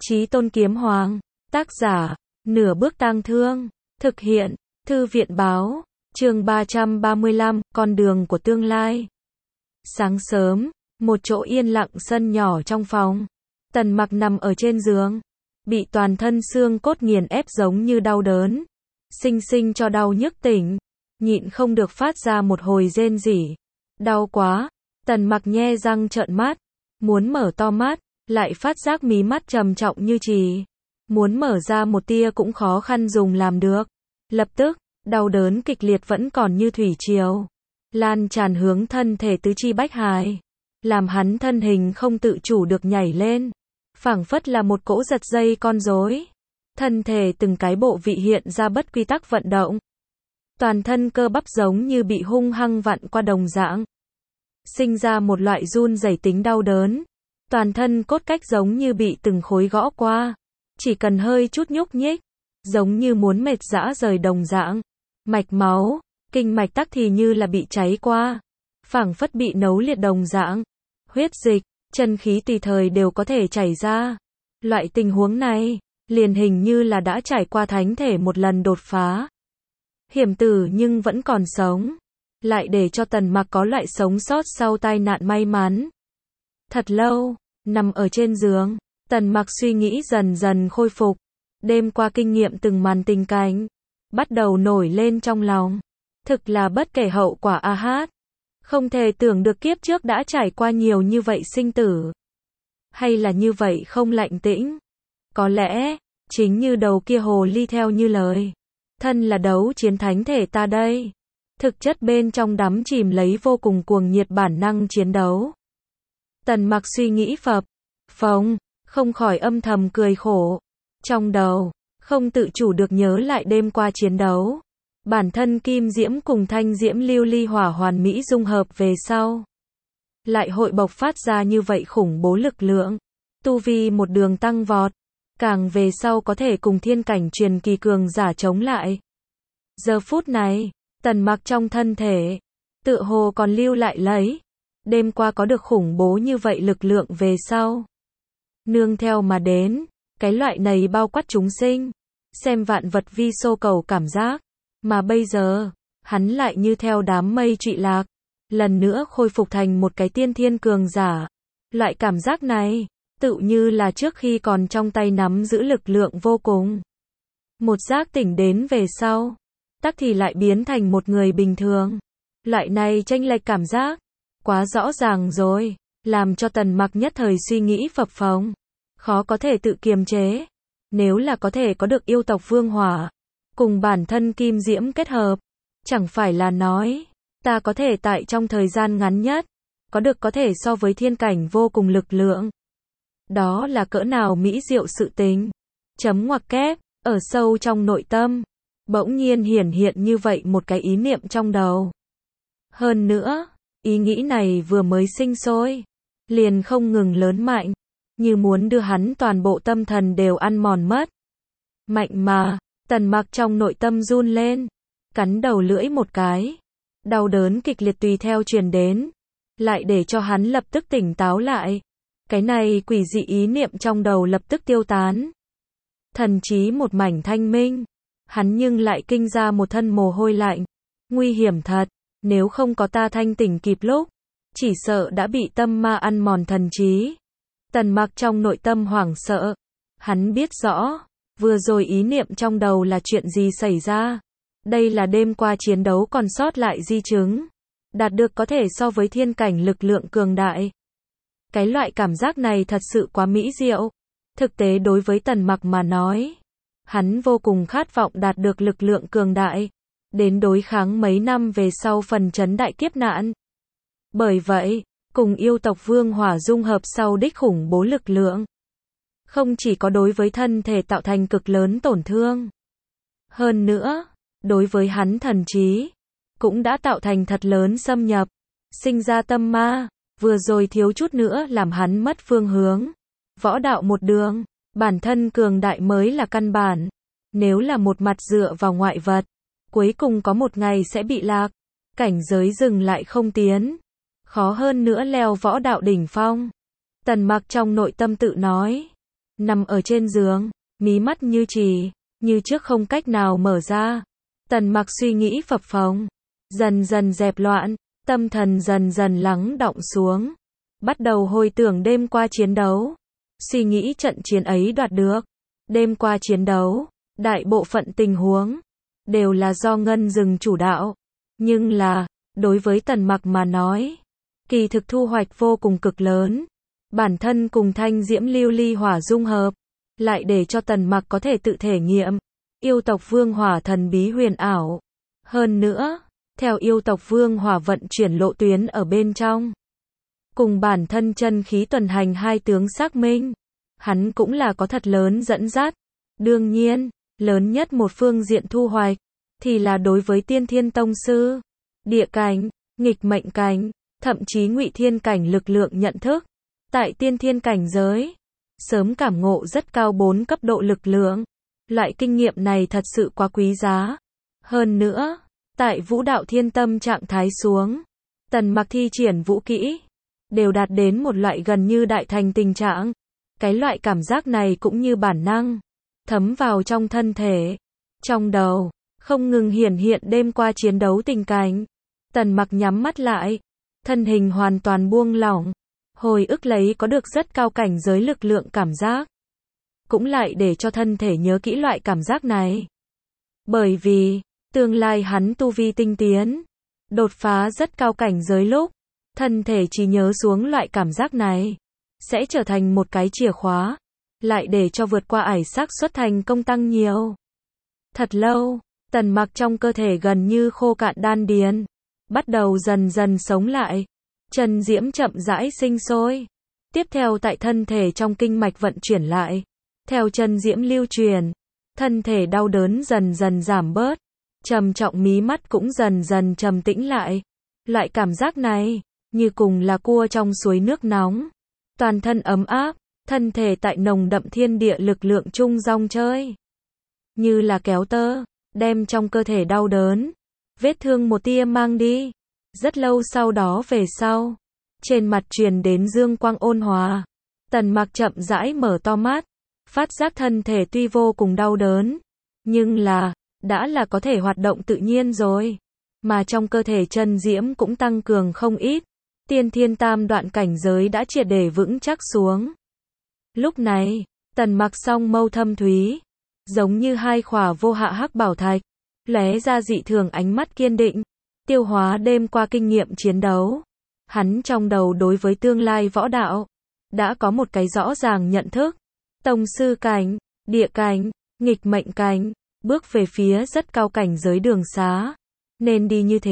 Chí Tôn Kiếm Hoàng, tác giả, Nửa Bước Tang Thương, thực hiện, Thư viện báo, chương 335, con đường của tương lai. Sáng sớm, một chỗ yên lặng sân nhỏ trong phòng. Tần Mặc nằm ở trên giường, bị toàn thân xương cốt nghiền ép giống như đau đớn, sinh sinh cho đau nhức tỉnh, nhịn không được phát ra một hồi rên rỉ. Đau quá, Tần Mặc nhe răng trợn mắt, muốn mở to mắt, lại phát giác mí mắt trầm trọng như chì, muốn mở ra một tia cũng khó khăn dùng làm được. Lập tức, đau đớn kịch liệt vẫn còn như thủy triều, lan tràn hướng thân thể tứ chi bách hài, làm hắn thân hình không tự chủ được nhảy lên, phảng phất là một cỗ giật dây con rối. Thân thể từng cái bộ vị hiện ra bất quy tắc vận động, toàn thân cơ bắp giống như bị hung hăng vặn qua đồng dạng, sinh ra một loại run rẩy tính đau đớn. Toàn thân cốt cách giống như bị từng khối gõ qua, chỉ cần hơi chút nhúc nhích, giống như muốn mệt rã rời đồng dạng. Mạch máu, kinh mạch tắc thì như là bị cháy qua, phảng phất bị nấu liệt đồng dạng. Huyết dịch, chân khí tùy thời đều có thể chảy ra. Loại tình huống này, liền hình như là đã trải qua thánh thể một lần đột phá. Hiểm tử nhưng vẫn còn sống, lại để cho Tần Mặc có loại sống sót sau tai nạn may mắn. Thật lâu, nằm ở trên giường, Tần Mặc suy nghĩ dần dần khôi phục. Đêm qua kinh nghiệm từng màn tình cảnh, bắt đầu nổi lên trong lòng. Thực là bất kể hậu quả a hát. Không thể tưởng được kiếp trước đã trải qua nhiều như vậy sinh tử. Hay là như vậy không lạnh tĩnh. Có lẽ, chính như đầu kia hồ ly theo như lời. Thân là đấu chiến thánh thể ta đây. Thực chất bên trong đắm chìm lấy vô cùng cuồng nhiệt bản năng chiến đấu. Tần Mặc suy nghĩ phập phồng, không khỏi âm thầm cười khổ. Trong đầu, không tự chủ được nhớ lại đêm qua chiến đấu. Bản thân kim diễm cùng thanh diễm lưu ly hỏa hoàn mỹ dung hợp về sau, lại hội bộc phát ra như vậy khủng bố lực lượng. Tu vi một đường tăng vọt, càng về sau có thể cùng thiên cảnh truyền kỳ cường giả chống lại. Giờ phút này, Tần Mặc trong thân thể, tựa hồ còn lưu lại lấy đêm qua có được khủng bố như vậy lực lượng về sau. Nương theo mà đến, cái loại này bao quát chúng sinh, xem vạn vật vi xô cầu cảm giác. Mà bây giờ, hắn lại như theo đám mây trụy lạc, lần nữa khôi phục thành một cái tiên thiên cường giả. Loại cảm giác này, tự như là trước khi còn trong tay nắm giữ lực lượng vô cùng. Một giác tỉnh đến về sau, tắc thì lại biến thành một người bình thường. Loại này chênh lệch cảm giác, quá rõ ràng rồi, làm cho Tần Mặc nhất thời suy nghĩ phập phồng, khó có thể tự kiềm chế. Nếu là có thể có được yêu tộc vương hỏa, cùng bản thân kim diễm kết hợp, chẳng phải là nói, ta có thể tại trong thời gian ngắn nhất, có được có thể so với thiên cảnh vô cùng lực lượng. Đó là cỡ nào mỹ diệu sự tình. Chấm ngoặc kép, ở sâu trong nội tâm, bỗng nhiên hiển hiện như vậy một cái ý niệm trong đầu. Hơn nữa, ý nghĩ này vừa mới sinh sôi, liền không ngừng lớn mạnh, như muốn đưa hắn toàn bộ tâm thần đều ăn mòn mất. Mạnh mà, Tần Mặc trong nội tâm run lên, cắn đầu lưỡi một cái. Đau đớn kịch liệt tùy theo truyền đến, lại để cho hắn lập tức tỉnh táo lại. Cái này quỷ dị ý niệm trong đầu lập tức tiêu tán. Thần trí một mảnh thanh minh, hắn nhưng lại kinh ra một thân mồ hôi lạnh. Nguy hiểm thật, nếu không có ta thanh tỉnh kịp lúc, chỉ sợ đã bị tâm ma ăn mòn thần trí. Tần Mặc trong nội tâm hoảng sợ, hắn biết rõ, vừa rồi ý niệm trong đầu là chuyện gì xảy ra. Đây là đêm qua chiến đấu còn sót lại di chứng, đạt được có thể so với thiên cảnh lực lượng cường đại. Cái loại cảm giác này thật sự quá mỹ diệu. Thực tế đối với Tần Mặc mà nói, hắn vô cùng khát vọng đạt được lực lượng cường đại, đến đối kháng mấy năm về sau phần chấn đại kiếp nạn. Bởi vậy, cùng yêu tộc vương hỏa dung hợp sau đích khủng bố lực lượng, không chỉ có đối với thân thể tạo thành cực lớn tổn thương, hơn nữa, đối với hắn thần trí, cũng đã tạo thành thật lớn xâm nhập, sinh ra tâm ma, vừa rồi thiếu chút nữa làm hắn mất phương hướng. Võ đạo một đường, bản thân cường đại mới là căn bản. Nếu là một mặt dựa vào ngoại vật, cuối cùng có một ngày sẽ bị lạc, cảnh giới dừng lại không tiến, khó hơn nữa leo võ đạo đỉnh phong. Tần Mặc trong nội tâm tự nói, nằm ở trên giường, mí mắt như trì, như trước không cách nào mở ra. Tần Mặc suy nghĩ phập phồng, dần dần dẹp loạn, tâm thần dần dần lắng đọng xuống, bắt đầu hồi tưởng đêm qua chiến đấu, suy nghĩ trận chiến ấy đoạt được. Đêm qua chiến đấu, đại bộ phận tình huống đều là do Ngân Dừng chủ đạo, nhưng là, đối với Tần Mặc mà nói, kỳ thực thu hoạch vô cùng cực lớn. Bản thân cùng thanh diễm lưu ly hỏa dung hợp, lại để cho Tần Mặc có thể tự thể nghiệm yêu tộc vương hỏa thần bí huyền ảo. Hơn nữa, theo yêu tộc vương hỏa vận chuyển lộ tuyến ở bên trong, cùng bản thân chân khí tuần hành hai tướng xác minh, hắn cũng là có thật lớn dẫn dắt. Đương nhiên, lớn nhất một phương diện thu hoạch, thì là đối với tiên thiên tông sư, địa cảnh, nghịch mệnh cảnh, thậm chí ngụy thiên cảnh lực lượng nhận thức. Tại tiên thiên cảnh giới, sớm cảm ngộ rất cao 4 cấp độ lực lượng. Loại kinh nghiệm này thật sự quá quý giá. Hơn nữa, tại vũ đạo thiên tâm trạng thái xuống, Tần Mặc thi triển vũ kỹ, đều đạt đến một loại gần như đại thành tình trạng. Cái loại cảm giác này cũng như bản năng, thấm vào trong thân thể, trong đầu, không ngừng hiển hiện đêm qua chiến đấu tình cảnh. Tần Mặc nhắm mắt lại, thân hình hoàn toàn buông lỏng, hồi ức lấy có được rất cao cảnh giới lực lượng cảm giác. Cũng lại để cho thân thể nhớ kỹ loại cảm giác này. Bởi vì, tương lai hắn tu vi tinh tiến, đột phá rất cao cảnh giới lúc, thân thể chỉ nhớ xuống loại cảm giác này, sẽ trở thành một cái chìa khóa, lại để cho vượt qua ải xác suất thành công tăng nhiều. Thật lâu, Tần Mặc trong cơ thể gần như khô cạn đan điền, bắt đầu dần dần sống lại. Chân diễm chậm rãi sinh sôi. Tiếp theo tại thân thể trong kinh mạch vận chuyển lại. Theo chân diễm lưu truyền, thân thể đau đớn dần dần giảm bớt. Trầm trọng mí mắt cũng dần dần trầm tĩnh lại. Loại cảm giác này, như cùng là cua trong suối nước nóng. Toàn thân ấm áp, thân thể tại nồng đậm thiên địa lực lượng chung rong chơi. Như là kéo tơ, đem trong cơ thể đau đớn, vết thương một tia mang đi. Rất lâu sau đó về sau, trên mặt truyền đến dương quang ôn hòa. Tần Mặc chậm rãi mở to mắt, phát giác thân thể tuy vô cùng đau đớn, nhưng là, đã là có thể hoạt động tự nhiên rồi. Mà trong cơ thể chân diễm cũng tăng cường không ít. Tiên thiên tam đoạn cảnh giới đã triệt để vững chắc xuống. Lúc này, Tần Mặc song mâu thâm thúy, giống như hai khỏa vô hạ hắc bảo thạch, lóe ra dị thường ánh mắt kiên định. Tiêu hóa đêm qua kinh nghiệm chiến đấu, hắn trong đầu đối với tương lai võ đạo đã có một cái rõ ràng nhận thức. Tông sư cảnh, địa cảnh, nghịch mệnh cảnh, bước về phía rất cao cảnh giới đường xá, nên đi như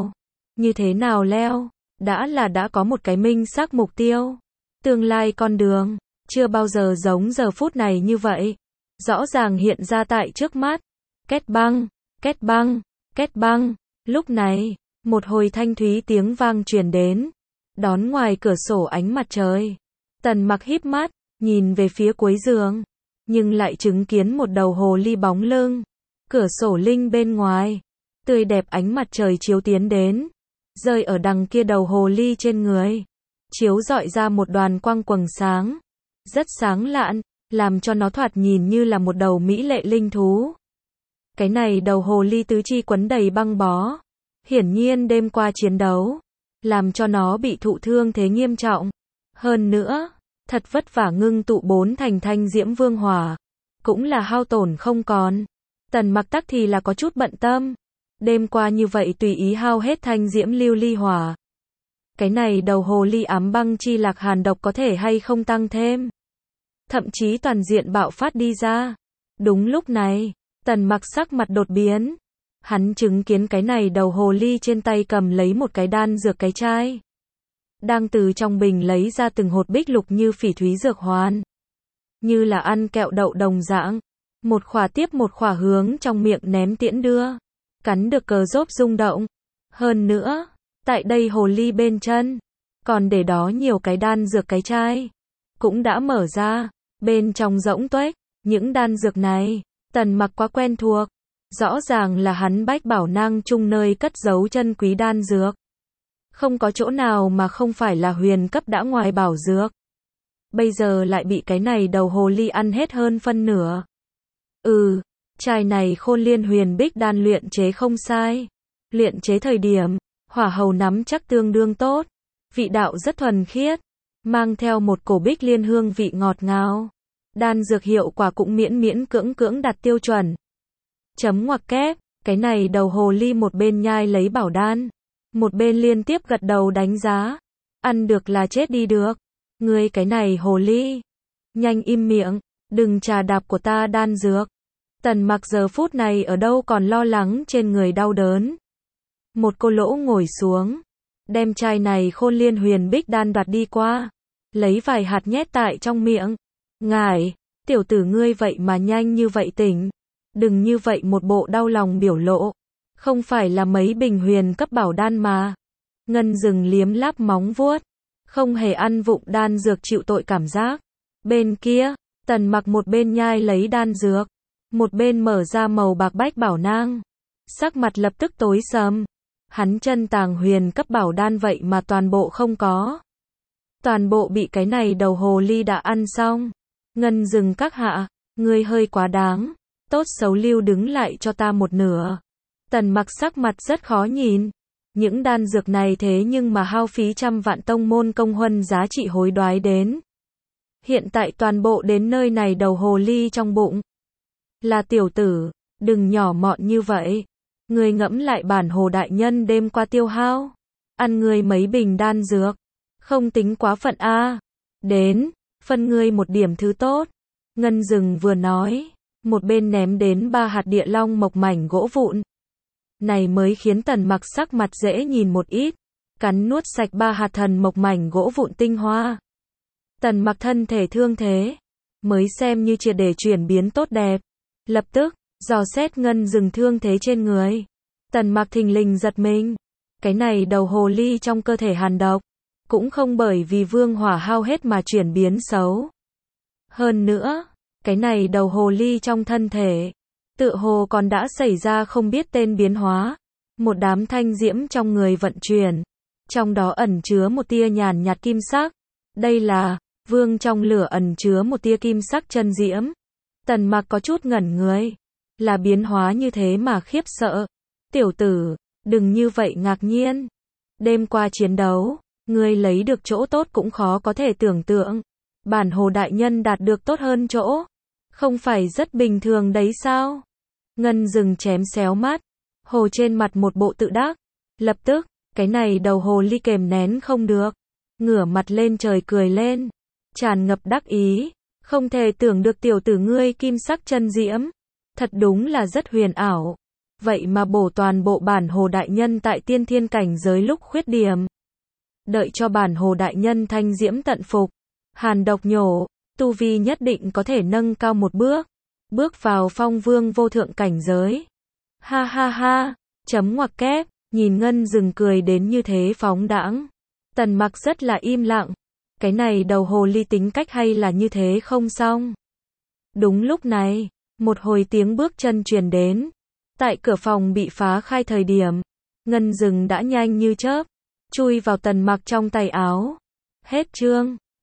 thế nào leo, đã có một cái minh xác mục tiêu. Tương lai con đường chưa bao giờ giống giờ phút này như vậy, rõ ràng hiện ra tại trước mắt. Két băng, két băng, két băng. Lúc này, một hồi thanh thúy tiếng vang truyền đến, đón ngoài cửa sổ ánh mặt trời. Tần Mặc híp mắt, nhìn về phía cuối giường, nhưng lại chứng kiến một đầu hồ ly bóng lưng. Cửa sổ linh bên ngoài, tươi đẹp ánh mặt trời chiếu tiến đến, rơi ở đằng kia đầu hồ ly trên người, chiếu rọi ra một đoàn quang quầng sáng, rất sáng lạn, làm cho nó thoạt nhìn như là một đầu mỹ lệ linh thú. Cái này đầu hồ ly tứ chi quấn đầy băng bó. Hiển nhiên đêm qua chiến đấu, làm cho nó bị thụ thương thế nghiêm trọng. Hơn nữa, thật vất vả ngưng tụ 4 thành thanh diễm vương hỏa, cũng là hao tổn không còn. Tần Mặc tắc thì là có chút bận tâm. Đêm qua như vậy tùy ý hao hết thanh diễm lưu ly hỏa. Cái này đầu hồ ly ám băng chi lạc hàn độc có thể hay không tăng thêm. Thậm chí toàn diện bạo phát đi ra. Đúng lúc này, Tần Mặc sắc mặt đột biến. Hắn chứng kiến cái này đầu hồ ly trên tay cầm lấy một cái đan dược cái chai. Đang từ trong bình lấy ra từng hột bích lục như phỉ thúy dược hoàn. Như là ăn kẹo đậu đồng dạng. Một khỏa tiếp một khỏa hướng trong miệng ném tiễn đưa. Cắn được cờ rốp rung động. Hơn nữa, tại đây hồ ly bên chân, còn để đó nhiều cái đan dược cái chai. Cũng đã mở ra, bên trong rỗng tuếch, những đan dược này, Tần Mặc quá quen thuộc. Rõ ràng là hắn bách bảo nang chung nơi cất giấu chân quý đan dược. Không có chỗ nào mà không phải là huyền cấp đã ngoài bảo dược. bây giờ lại bị cái này đầu hồ ly ăn hết hơn phân nửa. Chai này Khôn Liên Huyền Bích đan luyện chế không sai. Luyện chế thời điểm, hỏa hầu nắm chắc tương đương tốt, vị đạo rất thuần khiết, mang theo một cổ bích liên hương vị ngọt ngào. Đan dược hiệu quả cũng miễn miễn cưỡng cưỡng đạt tiêu chuẩn. Chấm ngoặc kép, cái này đầu hồ ly một bên nhai lấy bảo đan, một bên liên tiếp gật đầu đánh giá. Ăn được là chết đi được. Ngươi cái này hồ ly, nhanh im miệng, đừng trà đạp của ta đan dược. Tần Mặc giờ phút này ở đâu còn lo lắng trên người đau đớn. Một cô lỗ ngồi xuống, đem chai này Khôn Liên Huyền Bích đan đoạt đi qua, lấy vài hạt nhét tại trong miệng. Ngài, tiểu tử ngươi vậy mà nhanh như vậy tỉnh. Đừng như vậy một bộ đau lòng biểu lộ. Không phải là mấy bình huyền cấp bảo đan mà. Ngân Dừng liếm láp móng vuốt, không hề ăn vụng đan dược chịu tội cảm giác. Bên kia, Tần Mặc một bên nhai lấy đan dược, một bên mở ra màu bạc bách bảo nang. Sắc mặt lập tức tối sầm. Hắn chân tàng huyền cấp bảo đan vậy mà toàn bộ không có. Toàn bộ bị cái này đầu hồ ly đã ăn xong. Ngân Dừng các hạ, ngươi hơi quá đáng. Tốt xấu lưu đứng lại cho ta một nửa. Tần Mặc sắc mặt rất khó nhìn. Những đan dược này thế nhưng mà hao phí trăm vạn tông môn công huân giá trị hối đoái đến. Hiện tại toàn bộ đến nơi này đầu hồ ly trong bụng. Là tiểu tử, đừng nhỏ mọn như vậy. Ngươi ngẫm lại bản hồ đại nhân đêm qua tiêu hao. Ăn ngươi mấy bình đan dược. Không tính quá phận a. Đến, phân ngươi một điểm thứ tốt. Ngân Dừng vừa nói, một bên ném đến 3 hạt địa long mộc mảnh gỗ vụn. Này mới khiến Tần Mặc sắc mặt dễ nhìn một ít. Cắn nuốt sạch 3 hạt thần mộc mảnh gỗ vụn tinh hoa. Tần Mặc thân thể thương thế, mới xem như triệt để chuyển biến tốt đẹp. Lập tức, dò xét Ngân Dừng thương thế trên người. Tần Mặc thình lình giật mình. Cái này đầu hồ ly trong cơ thể hàn độc, cũng không bởi vì vương hỏa hao hết mà chuyển biến xấu. Hơn nữa, cái này đầu hồ ly trong thân thể, tựa hồ còn đã xảy ra không biết tên biến hóa. Một đám thanh diễm trong người vận chuyển, trong đó ẩn chứa một tia nhàn nhạt kim sắc. Đây là, vương trong lửa ẩn chứa một tia kim sắc chân diễm. Tần Mặc có chút ngẩn người. Là biến hóa như thế mà khiếp sợ. Tiểu tử, đừng như vậy ngạc nhiên. Đêm qua chiến đấu, ngươi lấy được chỗ tốt cũng khó có thể tưởng tượng. Bản hồ đại nhân đạt được tốt hơn chỗ. Không phải rất bình thường đấy sao? Ngân Dừng chém xéo mắt. Hồ trên mặt một bộ tự đắc. Lập tức, cái này đầu hồ ly kềm nén không được. Ngửa mặt lên trời cười lên. Tràn ngập đắc ý. Không thể tưởng được tiểu tử ngươi kim sắc chân diễm. Thật đúng là rất huyền ảo. Vậy mà bổ toàn bộ bản hồ đại nhân tại tiên thiên cảnh giới lúc khuyết điểm. Đợi cho bản hồ đại nhân thanh diễm tận phục. Hàn độc nhổ, tu vi nhất định có thể nâng cao một bước. Bước vào phong vương vô thượng cảnh giới. Ha ha ha, chấm ngoặc kép, nhìn Ngân Dừng cười đến như thế phóng đãng. Tần Mặc rất là im lặng. Cái này đầu hồ ly tính cách hay là như thế không xong. Đúng lúc này, một hồi tiếng bước chân truyền đến. Tại cửa phòng bị phá khai thời điểm, Ngân Dừng đã nhanh như chớp, chui vào Tần Mặc trong tay áo. Hết chương.